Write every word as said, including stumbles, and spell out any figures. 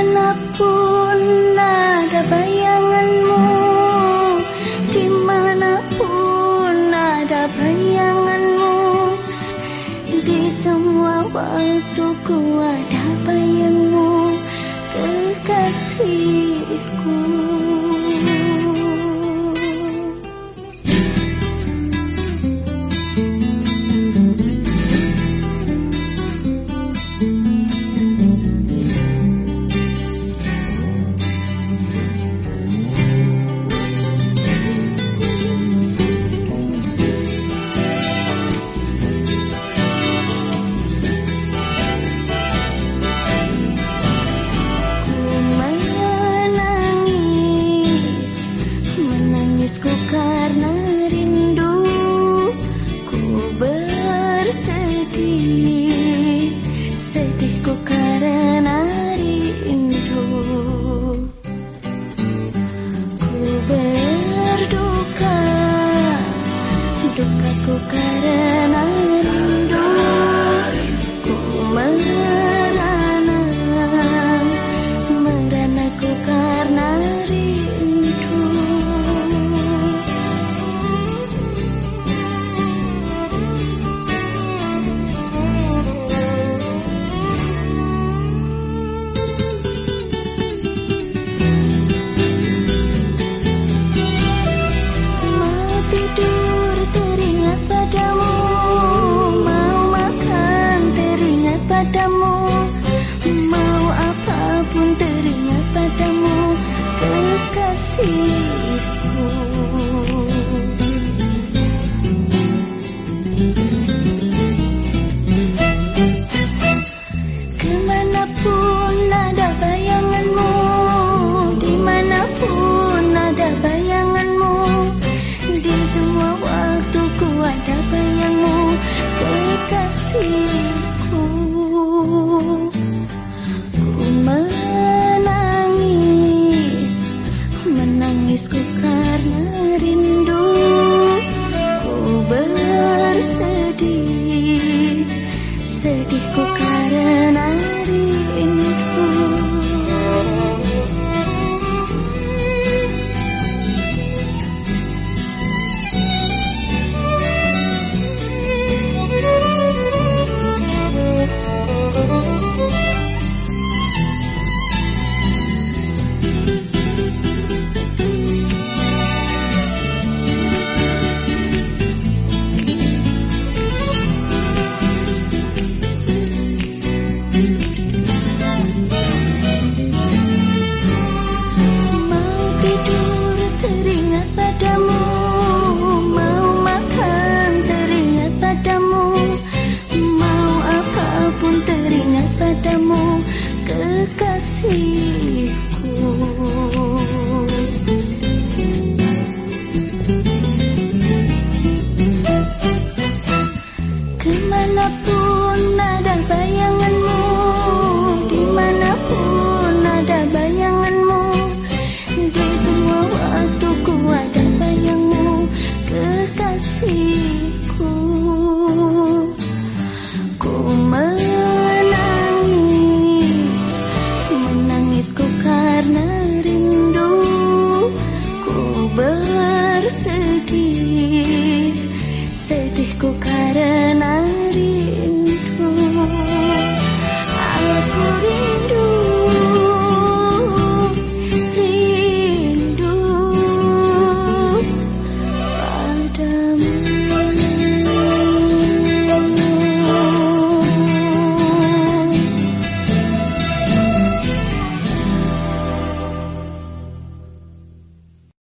Kemanapun ada bayanganmu, dimanapun ada bayanganmu, di semua waktuku ada bayangmu, kekasihku. Dukaku karena rindu, ku merana, meranaku karena rindu. Mau tidur teringat padamu, mau makan teringat padamu, mau apapun teringat padamu, kekasihku. Kemanapun ada bayanganmu, dimanapun ada bayanganmu, di semua waktuku ada bayangmu, kekasihku. Ku menangis, menangisku karena rindu, ku bersedih, sedihku karena rindu. Mau tidur teringat padamu, mau makan teringat padamu, mau apapun teringat padamu, kekasihku. Kemanapun